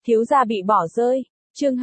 Thiếu gia bị bỏ rơi. Chương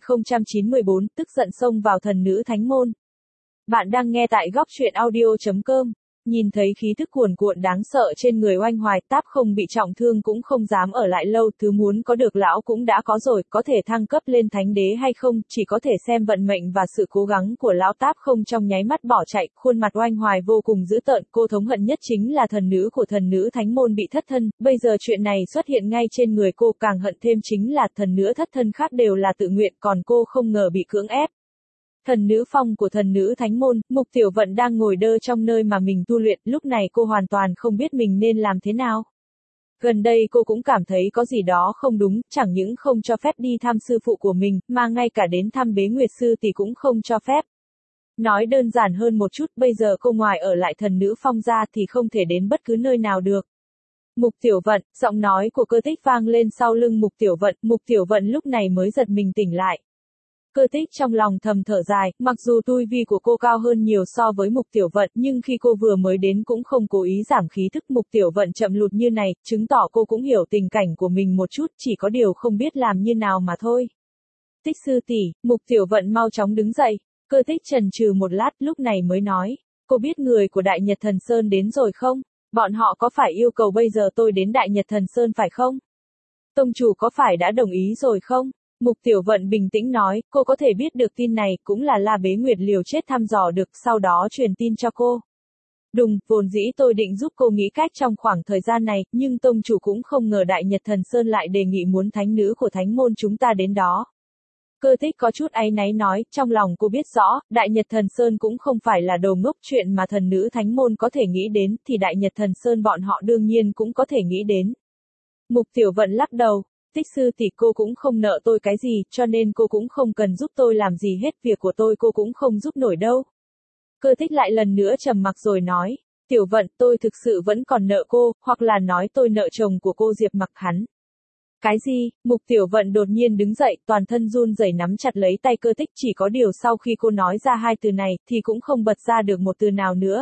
2094, tức giận xông vào thần nữ thánh môn. Bạn đang nghe tại góc truyện audio.com. Nhìn thấy khí thức cuồn cuộn đáng sợ trên người Oanh Hoài, Táp không bị trọng thương cũng không dám ở lại lâu, thứ muốn có được lão cũng đã có rồi, có thể thăng cấp lên thánh đế hay không, chỉ có thể xem vận mệnh và sự cố gắng của lão. Táp không trong nháy mắt bỏ chạy, khuôn mặt Oanh Hoài vô cùng dữ tợn, cô thống hận nhất chính là thần nữ của thần nữ thánh môn bị thất thân, bây giờ chuyện này xuất hiện ngay trên người cô, càng hận thêm chính là thần nữ thất thân khác đều là tự nguyện, còn cô không ngờ bị cưỡng ép. Thần nữ phong của thần nữ thánh môn, Mục Tiểu Vận đang ngồi đơ trong nơi mà mình tu luyện, lúc này cô hoàn toàn không biết mình nên làm thế nào. Gần đây cô cũng cảm thấy có gì đó không đúng, chẳng những không cho phép đi thăm sư phụ của mình, mà ngay cả đến thăm Bế Nguyệt Sư thì cũng không cho phép. Nói đơn giản hơn một chút, bây giờ cô ngoài ở lại thần nữ phong ra thì không thể đến bất cứ nơi nào được. Mục Tiểu Vận, giọng nói của Cơ Tích vang lên sau lưng Mục Tiểu Vận lúc này mới giật mình tỉnh lại. Cơ Tích trong lòng thầm thở dài, mặc dù tu vi của cô cao hơn nhiều so với Mục Tiểu Vận, nhưng khi cô vừa mới đến cũng không cố ý giảm khí thức. Mục Tiểu Vận chậm lụt như này, chứng tỏ cô cũng hiểu tình cảnh của mình một chút, chỉ có điều không biết làm như nào mà thôi. Tích sư tỷ, Mục Tiểu Vận mau chóng đứng dậy. Cơ Tích chần chừ một lát, lúc này mới nói, cô biết người của Đại Nhật Thần Sơn đến rồi không? Bọn họ có phải yêu cầu bây giờ tôi đến Đại Nhật Thần Sơn phải không? Tông chủ có phải đã đồng ý rồi không? Mục Tiểu Vận bình tĩnh nói, cô có thể biết được tin này, cũng là La Bế Nguyệt liều chết thăm dò được, sau đó truyền tin cho cô. Đùng, vốn dĩ tôi định giúp cô nghĩ cách trong khoảng thời gian này, nhưng tông chủ cũng không ngờ Đại Nhật Thần Sơn lại đề nghị muốn thánh nữ của thánh môn chúng ta đến đó. Cơ Tích có chút áy náy nói, trong lòng cô biết rõ, Đại Nhật Thần Sơn cũng không phải là đồ ngốc, chuyện mà thần nữ thánh môn có thể nghĩ đến, thì Đại Nhật Thần Sơn bọn họ đương nhiên cũng có thể nghĩ đến. Mục Tiểu Vận lắc đầu. Tích sư tỷ, cô cũng không nợ tôi cái gì, cho nên cô cũng không cần giúp tôi làm gì hết, việc của tôi cô cũng không giúp nổi đâu. Cơ Tích lại lần nữa trầm mặc rồi nói, Tiểu Vận, tôi thực sự vẫn còn nợ cô, hoặc là nói tôi nợ chồng của cô Diệp Mặc hắn. Cái gì? Mục Tiểu Vận đột nhiên đứng dậy, toàn thân run rẩy nắm chặt lấy tay Cơ Tích, chỉ có điều sau khi cô nói ra hai từ này, thì cũng không bật ra được một từ nào nữa.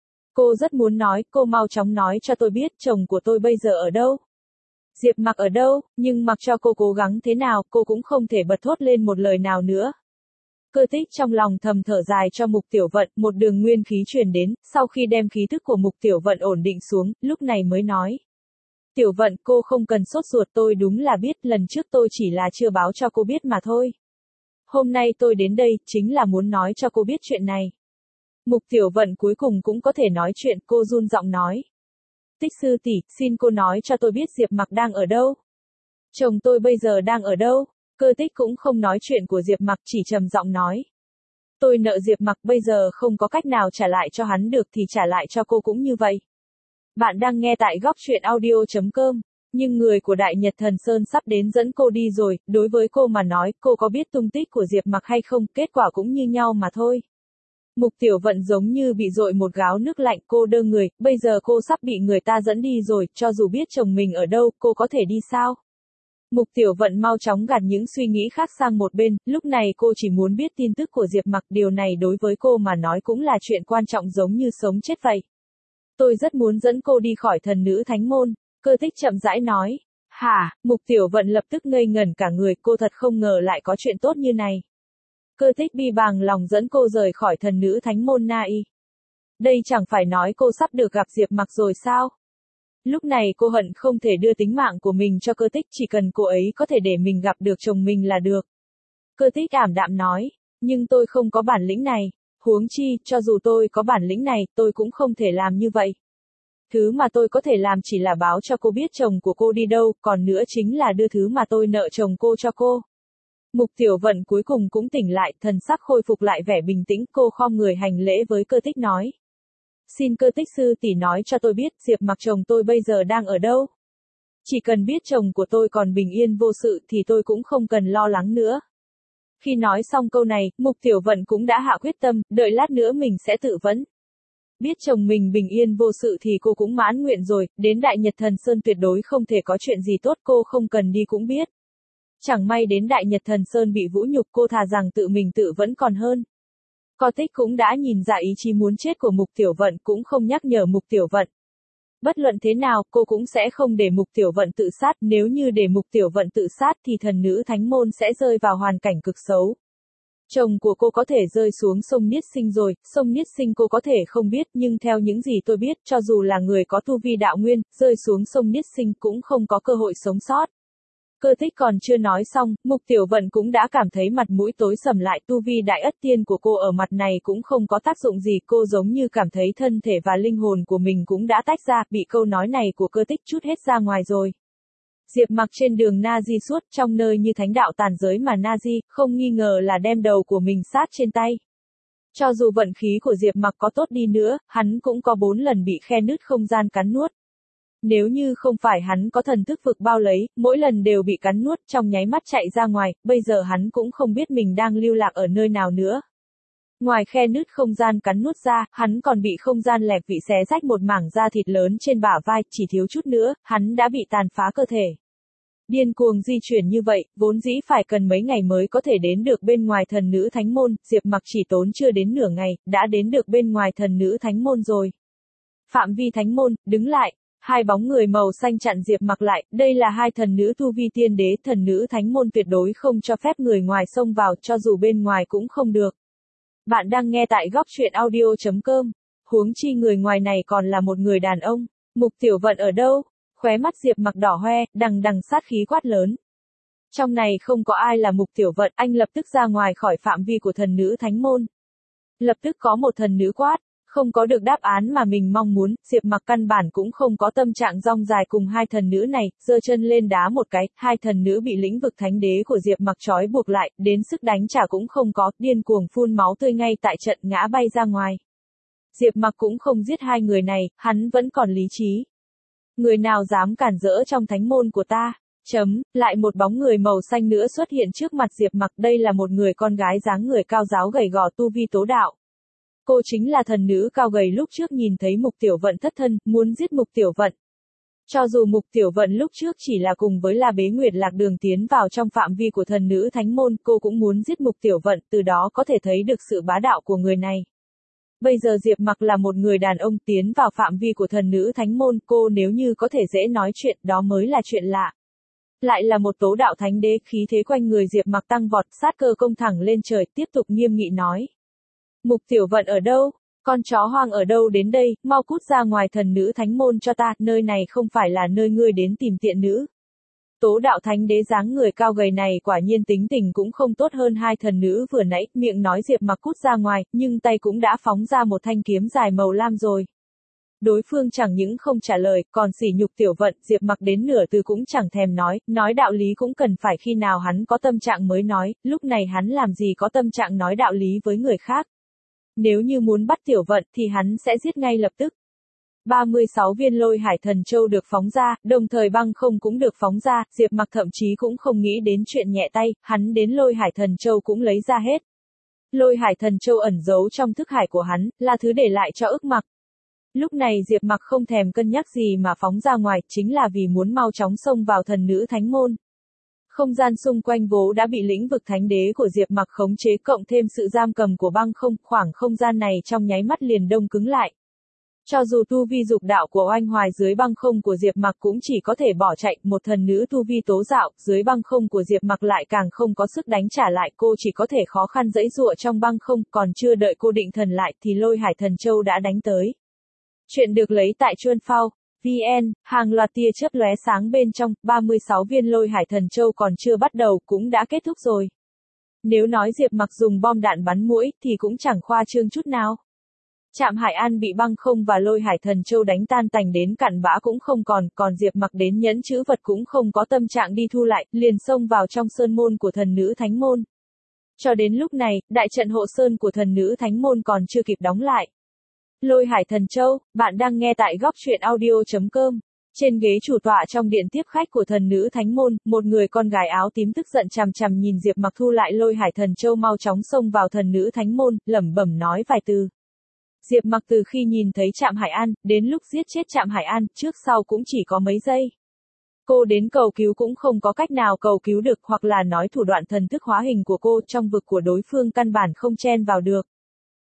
Cô rất muốn nói, cô mau chóng nói cho tôi biết chồng của tôi bây giờ ở đâu. Diệp Mặc ở đâu, nhưng mặc cho cô cố gắng thế nào, cô cũng không thể bật thốt lên một lời nào nữa. Cơ Tích trong lòng thầm thở dài cho Mục Tiểu Vận, một đường nguyên khí truyền đến, sau khi đem khí thức của Mục Tiểu Vận ổn định xuống, lúc này mới nói. Tiểu Vận, cô không cần sốt ruột, tôi đúng là biết, lần trước tôi chỉ là chưa báo cho cô biết mà thôi. Hôm nay tôi đến đây, chính là muốn nói cho cô biết chuyện này. Mục Tiểu Vận cuối cùng cũng có thể nói chuyện, cô run giọng nói. Tích sư tỷ, xin cô nói cho tôi biết Diệp Mặc đang ở đâu. Chồng tôi bây giờ đang ở đâu? Cơ Tích cũng không nói chuyện của Diệp Mặc, chỉ trầm giọng nói. Tôi nợ Diệp Mặc, bây giờ không có cách nào trả lại cho hắn được thì trả lại cho cô cũng như vậy. Bạn đang nghe tại góc truyện audio.com. Nhưng người của Đại Nhật Thần Sơn sắp đến dẫn cô đi rồi, đối với cô mà nói, cô có biết tung tích của Diệp Mặc hay không, kết quả cũng như nhau mà thôi. Mục Tiểu Vận giống như bị dội một gáo nước lạnh, cô đơ người, bây giờ cô sắp bị người ta dẫn đi rồi, cho dù biết chồng mình ở đâu, cô có thể đi sao? Mục Tiểu Vận mau chóng gạt những suy nghĩ khác sang một bên, lúc này cô chỉ muốn biết tin tức của Diệp Mặc, điều này đối với cô mà nói cũng là chuyện quan trọng giống như sống chết vậy. Tôi rất muốn dẫn cô đi khỏi thần nữ thánh môn, Cơ Tích chậm rãi nói. Hả? Mục Tiểu Vận lập tức ngây ngẩn cả người, cô thật không ngờ lại có chuyện tốt như này. Cơ Tích bi bàng lòng dẫn cô rời khỏi thần nữ thánh môn Na Y. Đây chẳng phải nói cô sắp được gặp Diệp Mặc rồi sao? Lúc này cô hận không thể đưa tính mạng của mình cho Cơ Tích, chỉ cần cô ấy có thể để mình gặp được chồng mình là được. Cơ Tích ảm đạm nói, nhưng tôi không có bản lĩnh này, huống chi, cho dù tôi có bản lĩnh này, tôi cũng không thể làm như vậy. Thứ mà tôi có thể làm chỉ là báo cho cô biết chồng của cô đi đâu, còn nữa chính là đưa thứ mà tôi nợ chồng cô cho cô. Mục Tiểu Vận cuối cùng cũng tỉnh lại, thần sắc khôi phục lại vẻ bình tĩnh, cô khom người hành lễ với Cơ Tích nói. Xin Cơ Tích sư tỷ nói cho tôi biết, Diệp Mặc chồng tôi bây giờ đang ở đâu? Chỉ cần biết chồng của tôi còn bình yên vô sự thì tôi cũng không cần lo lắng nữa. Khi nói xong câu này, Mục Tiểu Vận cũng đã hạ quyết tâm, đợi lát nữa mình sẽ tự vấn. Biết chồng mình bình yên vô sự thì cô cũng mãn nguyện rồi, đến Đại Nhật Thần Sơn tuyệt đối không thể có chuyện gì tốt, cô không cần đi cũng biết. Chẳng may đến Đại Nhật Thần Sơn bị vũ nhục, cô thà rằng tự mình tự vẫn còn hơn. Cơ Tích cũng đã nhìn ra ý chí muốn chết của Mục Tiểu Vận, cũng không nhắc nhở Mục Tiểu Vận. Bất luận thế nào, cô cũng sẽ không để Mục Tiểu Vận tự sát, nếu như để Mục Tiểu Vận tự sát thì thần nữ thánh môn sẽ rơi vào hoàn cảnh cực xấu. Chồng của cô có thể rơi xuống sông Niết Sinh rồi, sông Niết Sinh cô có thể không biết, nhưng theo những gì tôi biết, cho dù là người có tu vi đạo nguyên, rơi xuống sông Niết Sinh cũng không có cơ hội sống sót. Cơ tích còn chưa nói xong, Mục Tiểu Vận cũng đã cảm thấy mặt mũi tối sầm lại, tu vi đại ất tiên của cô ở mặt này cũng không có tác dụng gì, cô giống như cảm thấy thân thể và linh hồn của mình cũng đã tách ra, bị câu nói này của cơ tích chút hết ra ngoài rồi. Diệp Mặc trên đường Na Di suốt, trong nơi như thánh đạo tàn giới mà Na Di, không nghi ngờ là đem đầu của mình sát trên tay. Cho dù vận khí của Diệp Mặc có tốt đi nữa, hắn cũng có 4 lần bị khe nứt không gian cắn nuốt. Nếu như không phải hắn có thần thức vực bao lấy, mỗi lần đều bị cắn nuốt trong nháy mắt chạy ra ngoài, bây giờ hắn cũng không biết mình đang lưu lạc ở nơi nào nữa. Ngoài khe nứt không gian cắn nuốt ra, hắn còn bị không gian lẹp vị xé rách một mảng da thịt lớn trên bả vai, chỉ thiếu chút nữa, hắn đã bị tàn phá cơ thể. Điên cuồng di chuyển như vậy, vốn dĩ phải cần mấy ngày mới có thể đến được bên ngoài thần nữ thánh môn, Diệp Mặc chỉ tốn chưa đến nửa ngày, đã đến được bên ngoài thần nữ thánh môn rồi. Phạm vi thánh môn, đứng lại. Hai bóng người màu xanh chặn Diệp Mặc lại, đây là hai thần nữ tu vi tiên đế, thần nữ thánh môn tuyệt đối không cho phép người ngoài xông vào, cho dù bên ngoài cũng không được. Bạn đang nghe tại góc truyện audio.com, huống chi người ngoài này còn là một người đàn ông. Mục Tiểu Vận ở đâu? Khóe mắt Diệp Mặc đỏ hoe, đằng đằng sát khí quát lớn. Trong này không có ai là Mục Tiểu Vận, anh lập tức ra ngoài khỏi phạm vi của thần nữ thánh môn. Lập tức có một thần nữ quát. Không có được đáp án mà mình mong muốn, Diệp Mặc căn bản cũng không có tâm trạng rong dài cùng hai thần nữ này, giơ chân lên đá một cái, hai thần nữ bị lĩnh vực thánh đế của Diệp Mặc trói buộc lại, đến sức đánh trả cũng không có, điên cuồng phun máu tươi ngay tại trận ngã bay ra ngoài. Diệp Mặc cũng không giết hai người này, hắn vẫn còn lý trí. Người nào dám cản rỡ trong thánh môn của ta? Lại một bóng người màu xanh nữa xuất hiện trước mặt Diệp Mặc, đây là một người con gái dáng người cao ráo gầy gò tu vi tố đạo. Cô chính là thần nữ cao gầy lúc trước nhìn thấy Mục Tiểu Vận thất thân, muốn giết Mục Tiểu Vận. Cho dù Mục Tiểu Vận lúc trước chỉ là cùng với La Bế Nguyệt Lạc Đường tiến vào trong phạm vi của thần nữ thánh môn, cô cũng muốn giết Mục Tiểu Vận, từ đó có thể thấy được sự bá đạo của người này. Bây giờ Diệp Mặc là một người đàn ông tiến vào phạm vi của thần nữ thánh môn, cô nếu như có thể dễ nói chuyện, đó mới là chuyện lạ. Lại là một tố đạo thánh đế, khí thế quanh người Diệp Mặc tăng vọt, sát cơ công thẳng lên trời, tiếp tục nghiêm nghị nói. Mục Tiểu Vận ở đâu? Con chó hoang ở đâu đến đây, mau cút ra ngoài thần nữ thánh môn cho ta, nơi này không phải là nơi ngươi đến tìm tiện nữ. Tố đạo thánh đế dáng người cao gầy này quả nhiên tính tình cũng không tốt hơn hai thần nữ vừa nãy, miệng nói Diệp Mặc cút ra ngoài, nhưng tay cũng đã phóng ra một thanh kiếm dài màu lam rồi. Đối phương chẳng những không trả lời, còn sỉ nhục Tiểu Vận, Diệp Mặc đến nửa từ cũng chẳng thèm nói đạo lý cũng cần phải khi nào hắn có tâm trạng mới nói, lúc này hắn làm gì có tâm trạng nói đạo lý với người khác. Nếu như muốn bắt Tiểu Vận thì hắn sẽ giết ngay lập tức. 36 viên lôi hải thần châu được phóng ra, đồng thời băng không cũng được phóng ra, Diệp Mặc thậm chí cũng không nghĩ đến chuyện nhẹ tay, hắn đến lôi hải thần châu cũng lấy ra hết. Lôi hải thần châu ẩn giấu trong thức hải của hắn, là thứ để lại cho ức mặc. Lúc này Diệp Mặc không thèm cân nhắc gì mà phóng ra ngoài, chính là vì muốn mau chóng xông vào thần nữ thánh môn. Không gian xung quanh vốn đã bị lĩnh vực thánh đế của Diệp Mặc khống chế cộng thêm sự giam cầm của băng không, khoảng không gian này trong nháy mắt liền đông cứng lại. Cho dù tu vi dục đạo của Oanh Hoài dưới băng không của Diệp Mặc cũng chỉ có thể bỏ chạy, một thần nữ tu vi tố dạo, dưới băng không của Diệp Mặc lại càng không có sức đánh trả lại, cô chỉ có thể khó khăn giãy giụa trong băng không, còn chưa đợi cô định thần lại thì lôi hải thần châu đã đánh tới. Chuyện được lấy tại Chuan Phao. VN, hàng loạt tia chớp lóe sáng bên trong, 36 viên lôi hải thần châu còn chưa bắt đầu cũng đã kết thúc rồi. Nếu nói Diệp Mặc dùng bom đạn bắn muỗi thì cũng chẳng khoa trương chút nào. Trạm Hải An bị băng không và lôi hải thần châu đánh tan tành đến cặn bã cũng không còn Diệp Mặc đến nhẫn chữ vật cũng không có tâm trạng đi thu lại, liền xông vào trong sơn môn của thần nữ thánh môn. Cho đến lúc này, đại trận hộ sơn của thần nữ thánh môn còn chưa kịp đóng lại. Lôi hải thần châu, bạn đang nghe tại góc truyện audio.com. Trên ghế chủ tọa trong điện tiếp khách của thần nữ thánh môn, một người con gái áo tím tức giận chằm chằm nhìn Diệp Mặc thu lại lôi hải thần châu mau chóng xông vào thần nữ thánh môn, lẩm bẩm nói vài từ. Diệp Mặc từ khi nhìn thấy Trạm Hải An, đến lúc giết chết Trạm Hải An, trước sau cũng chỉ có mấy giây. Cô đến cầu cứu cũng không có cách nào cầu cứu được, hoặc là nói thủ đoạn thần thức hóa hình của cô trong vực của đối phương căn bản không chen vào được.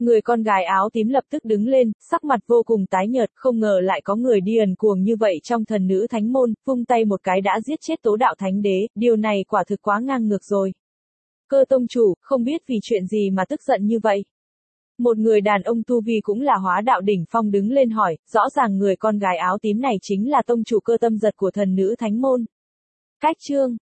Người con gái áo tím lập tức đứng lên, sắc mặt vô cùng tái nhợt, không ngờ lại có người điên cuồng như vậy trong thần nữ thánh môn, vung tay một cái đã giết chết Tố Đạo Thánh Đế, điều này quả thực quá ngang ngược rồi. Cơ tông chủ, không biết vì chuyện gì mà tức giận như vậy. Một người đàn ông tu vi cũng là hóa đạo đỉnh phong đứng lên hỏi, rõ ràng người con gái áo tím này chính là tông chủ Cơ Tâm Giật của thần nữ thánh môn. Cách chương